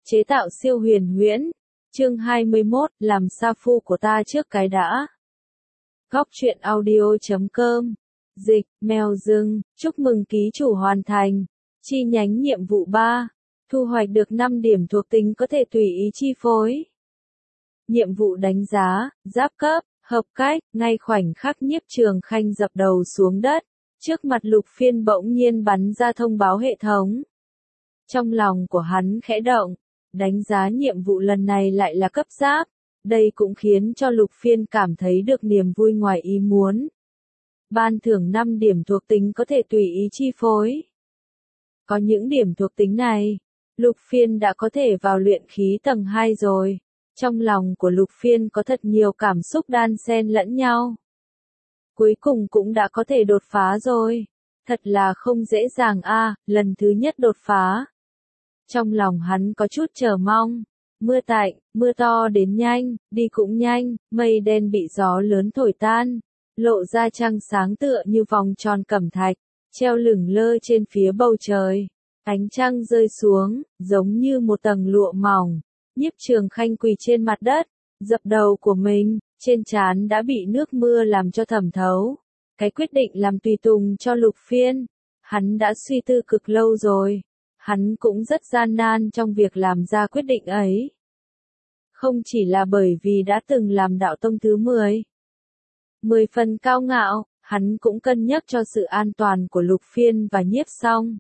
chế tạo siêu huyền huyễn. Chương 21, làm sa phu của ta trước cái đã. Góc truyện audio.com. Dịch, mèo rừng, chúc mừng ký chủ hoàn thành. Chi nhánh nhiệm vụ 3. Thu hoạch được 5 điểm thuộc tính có thể tùy ý chi phối. Nhiệm vụ đánh giá, giáp cấp, hợp cách, ngay khoảnh khắc Nhiếp Trường Khanh dập đầu xuống đất. Trước mặt Lục Phiên bỗng nhiên bắn ra thông báo hệ thống. Trong lòng của hắn khẽ động, đánh giá nhiệm vụ lần này lại là cấp giáp. Đây cũng khiến cho Lục Phiên cảm thấy được niềm vui ngoài ý muốn. Ban thưởng 5 điểm thuộc tính có thể tùy ý chi phối. Có những điểm thuộc tính này, Lục Phiên đã có thể vào luyện khí tầng 2 rồi. Trong lòng của Lục Phiên có thật nhiều cảm xúc đan xen lẫn nhau. Cuối cùng cũng đã có thể đột phá rồi. Thật là không dễ dàng lần thứ nhất đột phá. Trong lòng hắn có chút chờ mong. Mưa tạnh, mưa to đến nhanh, đi cũng nhanh, mây đen bị gió lớn thổi tan. Lộ ra trăng sáng tựa như vòng tròn cẩm thạch, treo lửng lơ trên phía bầu trời. Ánh trăng rơi xuống, giống như một tầng lụa mỏng. Nhiếp Trường Khanh quỳ trên mặt đất, dập đầu của mình, trên trán đã bị nước mưa làm cho thẩm thấu. Cái quyết định làm tùy tùng cho Lục Phiên, hắn đã suy tư cực lâu rồi. Hắn cũng rất gian nan trong việc làm ra quyết định ấy. Không chỉ là bởi vì đã từng làm đạo tông thứ 10 phần cao ngạo, hắn cũng cân nhắc cho sự an toàn của Lục Phiên và Nhiếp Song.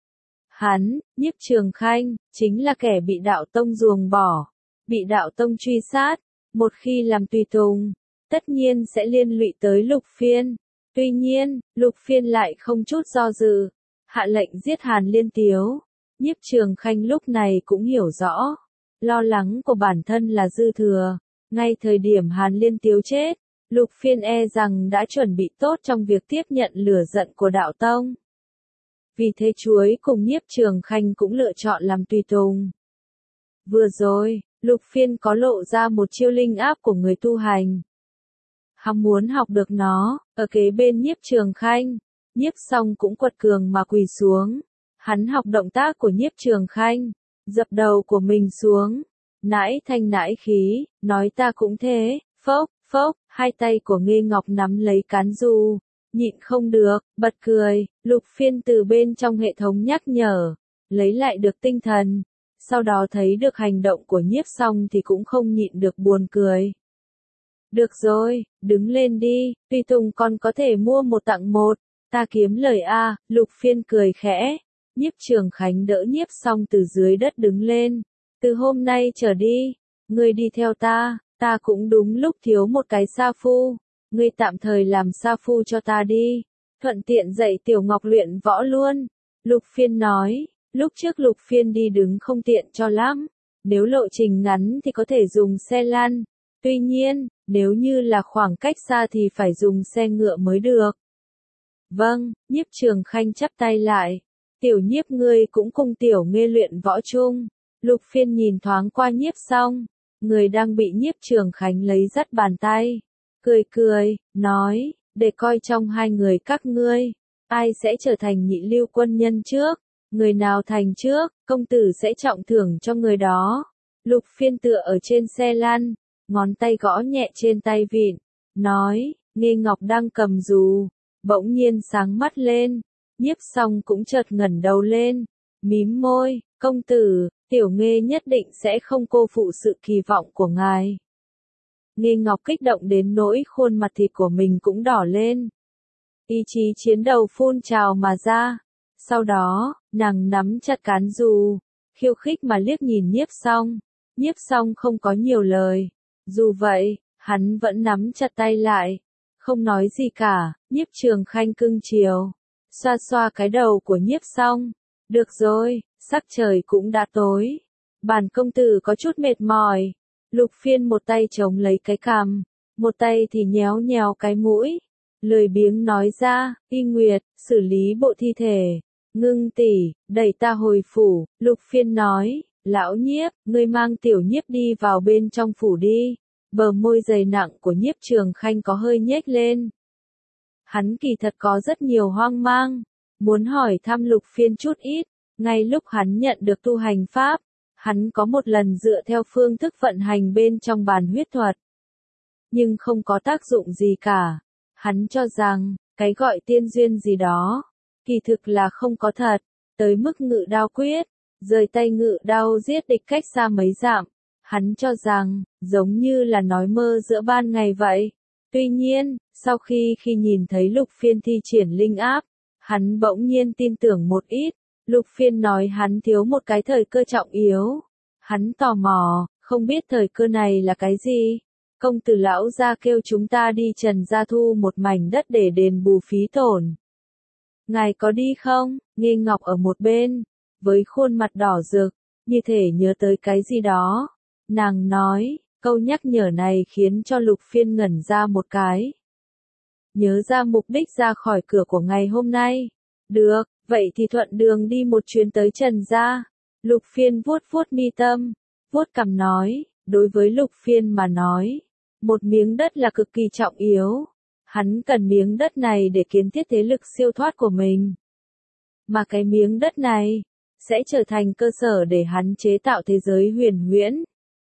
Hắn, Nhiếp Trường Khanh, chính là kẻ bị đạo tông ruồng bỏ, bị đạo tông truy sát. Một khi làm tùy tùng, tất nhiên sẽ liên lụy tới Lục Phiên. Tuy nhiên, Lục Phiên lại không chút do dự, hạ lệnh giết Hàn Liên Tiếu. Nhiếp Trường Khanh lúc này cũng hiểu rõ, lo lắng của bản thân là dư thừa. Ngay thời điểm Hàn Liên Tiếu chết, Lục Phiên e rằng đã chuẩn bị tốt trong việc tiếp nhận lửa giận của đạo tông. Vì thế chuối cùng Nhiếp Trường Khanh cũng lựa chọn làm tùy tùng. Vừa rồi, Lục Phiên có lộ ra một chiêu linh áp của người tu hành. Hắn muốn học được nó, ở kế bên Nhiếp Trường Khanh. Nhiếp Song cũng quật cường mà quỳ xuống. Hắn học động tác của Nhiếp Trường Khanh, dập đầu của mình xuống, nãi thanh nãi khí, nói ta cũng thế, phốc, phốc, hai tay của Nghê Ngọc nắm lấy cán dù, nhịn không được, bật cười. Lục Phiên từ bên trong hệ thống nhắc nhở, lấy lại được tinh thần, sau đó thấy được hành động của Nhiếp Song thì cũng không nhịn được buồn cười. Được rồi, đứng lên đi, tùy tùng còn có thể mua một tặng một, ta kiếm lời Lục Phiên cười khẽ. Nhiếp Trường Khanh đỡ Nhiếp Song từ dưới đất đứng lên. Từ hôm nay trở đi, ngươi đi theo ta, ta cũng đúng lúc thiếu một cái sa phu. Ngươi tạm thời làm sa phu cho ta đi, thuận tiện dạy Tiểu Ngọc luyện võ luôn. Lục Phiên nói, lúc trước Lục Phiên đi đứng không tiện cho lắm. Nếu lộ trình ngắn thì có thể dùng xe lăn. Tuy nhiên, nếu như là khoảng cách xa thì phải dùng xe ngựa mới được. Vâng, Nhiếp Trường Khanh chắp tay lại. Tiểu Nhiếp ngươi cũng cùng Tiểu Nghê luyện võ chung. Lục Phiên nhìn thoáng qua Nhiếp Song, người đang bị Nhiếp Trường Khanh lấy dắt bàn tay. Cười cười, nói, để coi trong hai người các ngươi, ai sẽ trở thành nhị lưu quân nhân trước. Người nào thành trước, công tử sẽ trọng thưởng cho người đó. Lục Phiên tựa ở trên xe lăn, ngón tay gõ nhẹ trên tay vịn, nói, Nghê Ngọc đang cầm dù, bỗng nhiên sáng mắt lên. Nhiếp Song cũng chợt ngẩng đầu lên, mím môi, công tử, Tiểu Nghê nhất định sẽ không cô phụ sự kỳ vọng của ngài. Nghê Ngọc kích động đến nỗi khuôn mặt thịt của mình cũng đỏ lên. Ý chí chiến đấu phun trào mà ra. Sau đó, nàng nắm chặt cán dù, khiêu khích mà liếc nhìn Nhiếp Song. Nhiếp Song không có nhiều lời. Dù vậy, hắn vẫn nắm chặt tay lại, không nói gì cả. Nhiếp Trường Khanh cưng chiều, xoa xoa cái đầu của Nhiếp Song. Được rồi, sắc trời cũng đã tối. Bản công tử có chút mệt mỏi. Lục Phiên một tay chống lấy cái cằm, một tay thì nhéo nhéo cái mũi. Lười biếng nói ra, Y Nguyệt, xử lý bộ thi thể. Ngưng tỷ, đẩy ta hồi phủ. Lục Phiên nói, lão Nhiếp, ngươi mang Tiểu Nhiếp đi vào bên trong phủ đi. Bờ môi dày nặng của Nhiếp Trường Khanh có hơi nhếch lên. Hắn kỳ thật có rất nhiều hoang mang, muốn hỏi thăm Lục Phiên chút ít. Ngay lúc hắn nhận được tu hành pháp, Hắn có một lần dựa theo phương thức vận hành bên trong bàn huyết thuật. Nhưng không có tác dụng gì cả. Hắn cho rằng, cái gọi tiên duyên gì đó, kỳ thực là không có thật, tới mức ngự đao quyết, rời tay ngự đao giết địch cách xa mấy dặm. Hắn cho rằng, giống như là nói mơ giữa ban ngày vậy. Tuy nhiên, sau khi nhìn thấy Lục Phiên thi triển linh áp, hắn bỗng nhiên tin tưởng một ít. Lục Phiên nói hắn thiếu một cái thời cơ trọng yếu. Hắn tò mò, không biết thời cơ này là cái gì. Công tử lão gia kêu chúng ta đi Trần gia thu một mảnh đất để đền bù phí tổn. Ngài có đi không? Nghê Ngọc ở một bên, với khuôn mặt đỏ rực, như thể nhớ tới cái gì đó. Nàng nói, câu nhắc nhở này khiến cho Lục Phiên ngẩn ra một cái. Nhớ ra mục đích ra khỏi cửa của ngày hôm nay. Được, vậy thì thuận đường đi một chuyến tới Trần gia. Lục Phiên vuốt vuốt mi tâm, vuốt cằm nói, đối với Lục Phiên mà nói, một miếng đất là cực kỳ trọng yếu. Hắn cần miếng đất này để kiến thiết thế lực siêu thoát của mình. Mà cái miếng đất này, sẽ trở thành cơ sở để hắn chế tạo thế giới huyền huyễn.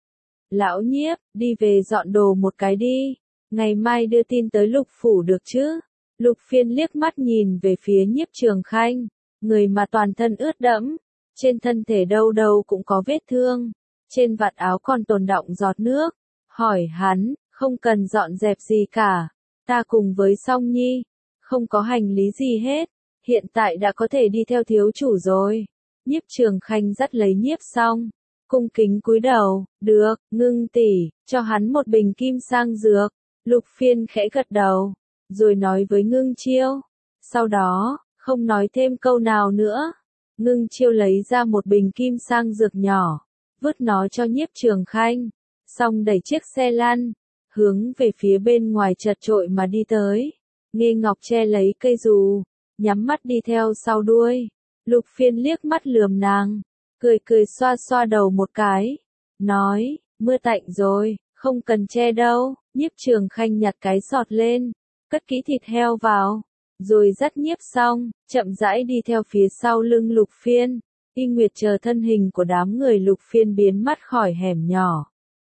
Lão Nhiếp, đi về dọn đồ một cái đi. Ngày mai đưa tin tới Lục phủ được chứ? Lục Phiên liếc mắt nhìn về phía Nhiếp Trường Khanh, người mà toàn thân ướt đẫm, trên thân thể đâu đâu cũng có vết thương, trên vạt áo còn tồn đọng giọt nước. Hỏi hắn, không cần dọn dẹp gì cả, ta cùng với Song Nhi, không có hành lý gì hết, hiện tại đã có thể đi theo thiếu chủ rồi. Nhiếp Trường Khanh dắt lấy Nhiếp Song, cung kính cúi đầu, được, Ngưng tỷ, cho hắn một bình kim sang dược. Lục Phiên khẽ gật đầu, rồi nói với Ngưng Chiêu. Sau đó, không nói thêm câu nào nữa. Ngưng Chiêu lấy ra một bình kim sang dược nhỏ, vứt nó cho Nhiếp Trường Khanh, xong đẩy chiếc xe lăn, hướng về phía bên ngoài chật chội mà đi tới. Nghê Ngọc che lấy cây dù, nhắm mắt đi theo sau đuôi. Lục Phiên liếc mắt lườm nàng, cười cười xoa xoa đầu một cái, nói, mưa tạnh rồi, không cần che đâu. Nhiếp Trường Khanh nhặt cái sọt lên, cất kỹ thịt heo vào, rồi dắt Nhiếp xong, chậm rãi đi theo phía sau lưng Lục Phiên. Y Nguyệt chờ thân hình của đám người Lục Phiên biến mất khỏi hẻm nhỏ.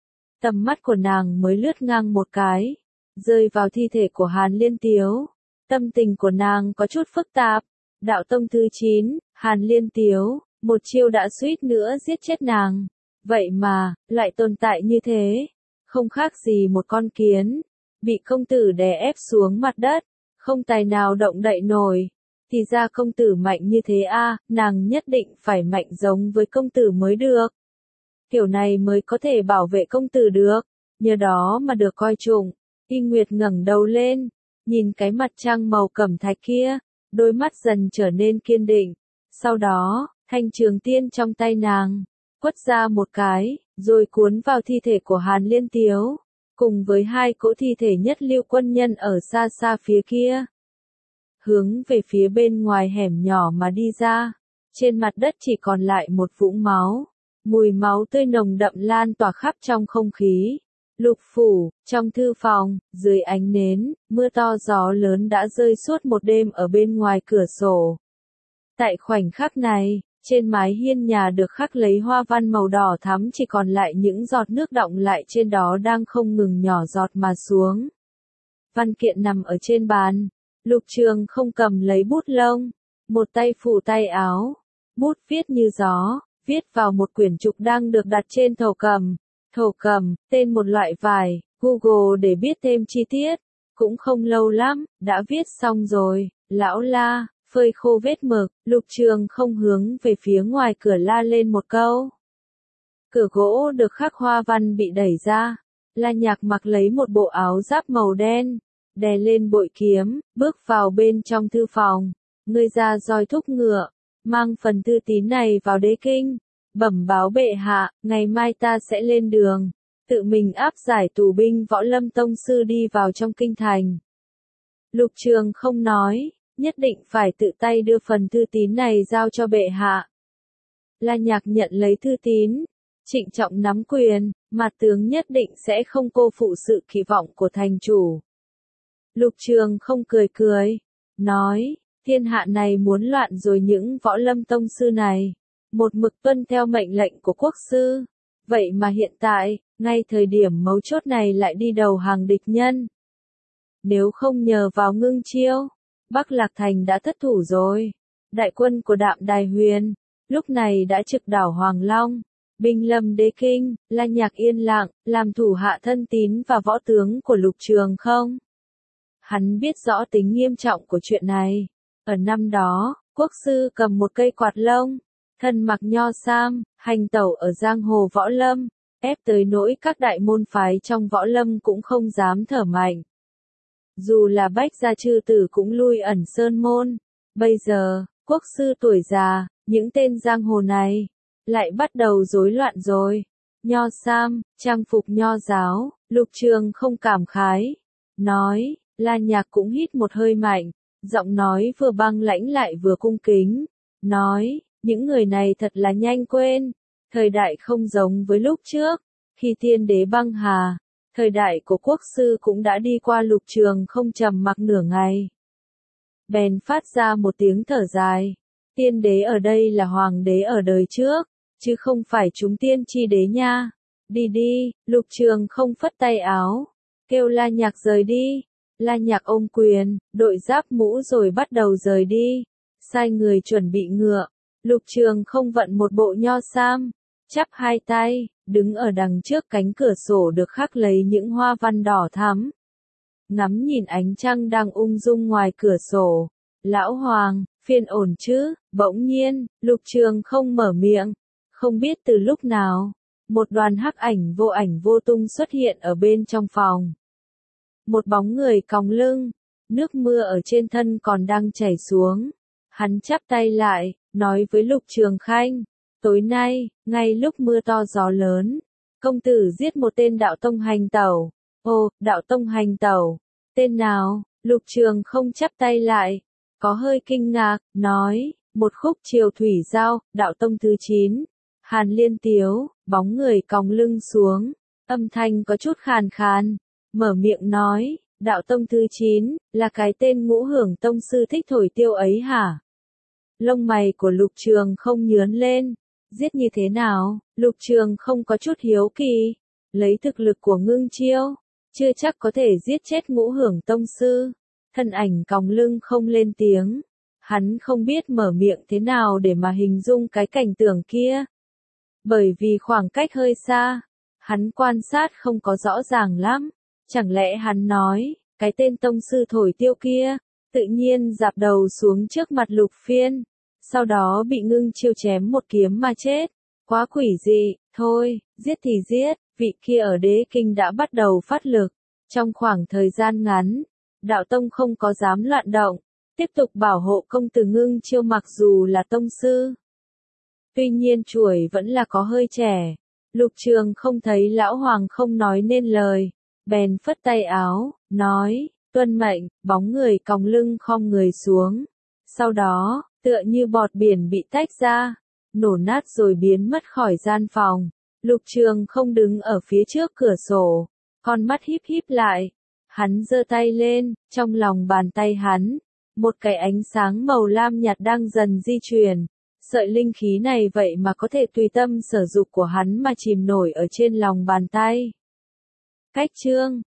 Tầm mắt của nàng mới lướt ngang một cái, rơi vào thi thể của Hàn Liên Tiếu. Tâm tình của nàng có chút phức tạp. Đạo tông thứ 9, Hàn Liên Tiếu, một chiêu đã suýt nữa giết chết nàng. Vậy mà, lại tồn tại như thế. Không khác gì một con kiến, bị công tử đè ép xuống mặt đất, không tài nào động đậy nổi. Thì ra công tử mạnh như thế a, nàng nhất định phải mạnh giống với công tử mới được. Kiểu này mới có thể bảo vệ công tử được, nhờ đó mà được coi trọng. Y Nguyệt ngẩng đầu lên, nhìn cái mặt trăng màu cẩm thạch kia, đôi mắt dần trở nên kiên định. Sau đó, thanh trường tiên trong tay nàng, quất ra một cái, rồi cuốn vào thi thể của Hàn Liên Tiếu, cùng với hai cỗ thi thể nhất lưu quân nhân ở xa xa phía kia. Hướng về phía bên ngoài hẻm nhỏ mà đi ra, trên mặt đất chỉ còn lại một vũng máu. Mùi máu tươi nồng đậm lan tỏa khắp trong không khí. Lục phủ, trong thư phòng, dưới ánh nến, mưa to gió lớn đã rơi suốt một đêm ở bên ngoài cửa sổ. Tại khoảnh khắc này, trên mái hiên nhà được khắc lấy hoa văn màu đỏ thắm chỉ còn lại những giọt nước đọng lại trên đó đang không ngừng nhỏ giọt mà xuống. Văn kiện nằm ở trên bàn. Lục Trường không cầm lấy bút lông, một tay phủ tay áo, bút viết như gió, viết vào một quyển trục đang được đặt trên thổ cầm. Thổ cầm, tên một loại vải, Google để biết thêm chi tiết. Cũng không lâu lắm, đã viết xong rồi. Lão la, phơi khô vết mực. Lục Trường không hướng về phía ngoài cửa la lên một câu. Cửa gỗ được khắc hoa văn bị đẩy ra. La Nhạc mặc lấy một bộ áo giáp màu đen, đè lên bội kiếm, bước vào bên trong thư phòng. Ngươi ra roi thúc ngựa, mang phần thư tín này vào đế kinh. Bẩm báo bệ hạ, ngày mai ta sẽ lên đường, tự mình áp giải tù binh Võ Lâm tông sư đi vào trong kinh thành. Lục Trường không nói, nhất định phải tự tay đưa phần thư tín này giao cho bệ hạ. La Nhạc nhận lấy thư tín, trịnh trọng nắm quyền, mặt tướng nhất định sẽ không cô phụ sự kỳ vọng của thành chủ. Lục Trường không cười cười, nói, thiên hạ này muốn loạn rồi những Võ Lâm tông sư này, một mực tuân theo mệnh lệnh của quốc sư. Vậy mà hiện tại, ngay thời điểm mấu chốt này lại đi đầu hàng địch nhân. Nếu không nhờ vào Ngưng Chiêu, Bắc Lạc Thành đã thất thủ rồi. Đại quân của Đạm Đài Huyền, lúc này đã trực đảo Hoàng Long, binh lâm đế kinh, La Nhạc yên lặng, làm thủ hạ thân tín và võ tướng của Lục Trường không. Hắn biết rõ tính nghiêm trọng của chuyện này. Ở năm đó, quốc sư cầm một cây quạt lông, thân mặc nho sam, hành tẩu ở giang hồ võ lâm, ép tới nỗi các đại môn phái trong võ lâm cũng không dám thở mạnh. Dù là Bách gia chư tử cũng lui ẩn sơn môn. Bây giờ, quốc sư tuổi già, những tên giang hồ này lại bắt đầu rối loạn rồi. Nho sam, trang phục nho giáo, Lục Trường không cảm khái, nói. La Nhạc cũng hít một hơi mạnh, giọng nói vừa băng lãnh lại vừa cung kính, nói, những người này thật là nhanh quên, thời đại không giống với lúc trước, khi tiên đế băng hà, thời đại của quốc sư cũng đã đi qua. Lục Trường không trầm mặc nửa ngày. Bèn phát ra một tiếng thở dài, tiên đế ở đây là hoàng đế ở đời trước, chứ không phải chúng tiên chi đế nha. Đi đi, Lục Trường không phất tay áo, kêu La Nhạc rời đi. La Nhạc ôm quyền, đội giáp mũ rồi bắt đầu rời đi, sai người chuẩn bị ngựa. Lục Trường không vận một bộ nho sam, chắp hai tay, đứng ở đằng trước cánh cửa sổ được khắc lấy những hoa văn đỏ thắm. Ngắm nhìn ánh trăng đang ung dung ngoài cửa sổ. Lão Hoàng, phiền ổn chứ? Bỗng nhiên, Lục Trường không mở miệng. Không biết từ lúc nào, một đoàn hắc ảnh vô tung xuất hiện ở bên trong phòng. Một bóng người còng lưng, nước mưa ở trên thân còn đang chảy xuống. Hắn chắp tay lại, nói với Lục Trường Khanh, tối nay, ngay lúc mưa to gió lớn, công tử giết một tên đạo tông hành tẩu. Ồ, đạo tông hành tẩu, tên nào? Lục Trường không chắp tay lại, có hơi kinh ngạc, nói, một khúc triều thủy giao, đạo tông thứ 9. Hàn Liên Tiếu, bóng người còng lưng xuống, âm thanh có chút khàn khàn. Mở miệng nói, đạo tông thứ 9, là cái tên Ngũ Hưởng tông sư thích thổi tiêu ấy hả? Lông mày của Lục Trường không nhướng lên, giết như thế nào? Lục Trường không có chút hiếu kỳ, lấy thực lực của Ngưng Chiêu, chưa chắc có thể giết chết Ngũ Hưởng tông sư. Thân ảnh còng lưng không lên tiếng, hắn không biết mở miệng thế nào để mà hình dung cái cảnh tượng kia. Bởi vì khoảng cách hơi xa, hắn quan sát không có rõ ràng lắm. Chẳng lẽ hắn nói, cái tên tông sư thổi tiêu kia, tự nhiên dạp đầu xuống trước mặt Lục Phiên, sau đó bị Ngưng Chiêu chém một kiếm mà chết. Quá quỷ dị, thôi, giết thì giết, vị kia ở đế kinh đã bắt đầu phát lực. Trong khoảng thời gian ngắn, đạo tông không có dám loạn động, tiếp tục bảo hộ công tử Ngưng Chiêu mặc dù là tông sư. Tuy nhiên chuỗi vẫn là có hơi trẻ. Lục Trường không thấy lão hoàng không nói nên lời. Bèn phất tay áo, nói, tuân mệnh, bóng người còng lưng khom người xuống. Sau đó, tựa như bọt biển bị tách ra, nổ nát rồi biến mất khỏi gian phòng. Lục Trường không đứng ở phía trước cửa sổ, con mắt híp híp lại. Hắn giơ tay lên, trong lòng bàn tay hắn, một cái ánh sáng màu lam nhạt đang dần di chuyển. Sợi linh khí này vậy mà có thể tùy tâm sở dục của hắn mà chìm nổi ở trên lòng bàn tay. Cách chương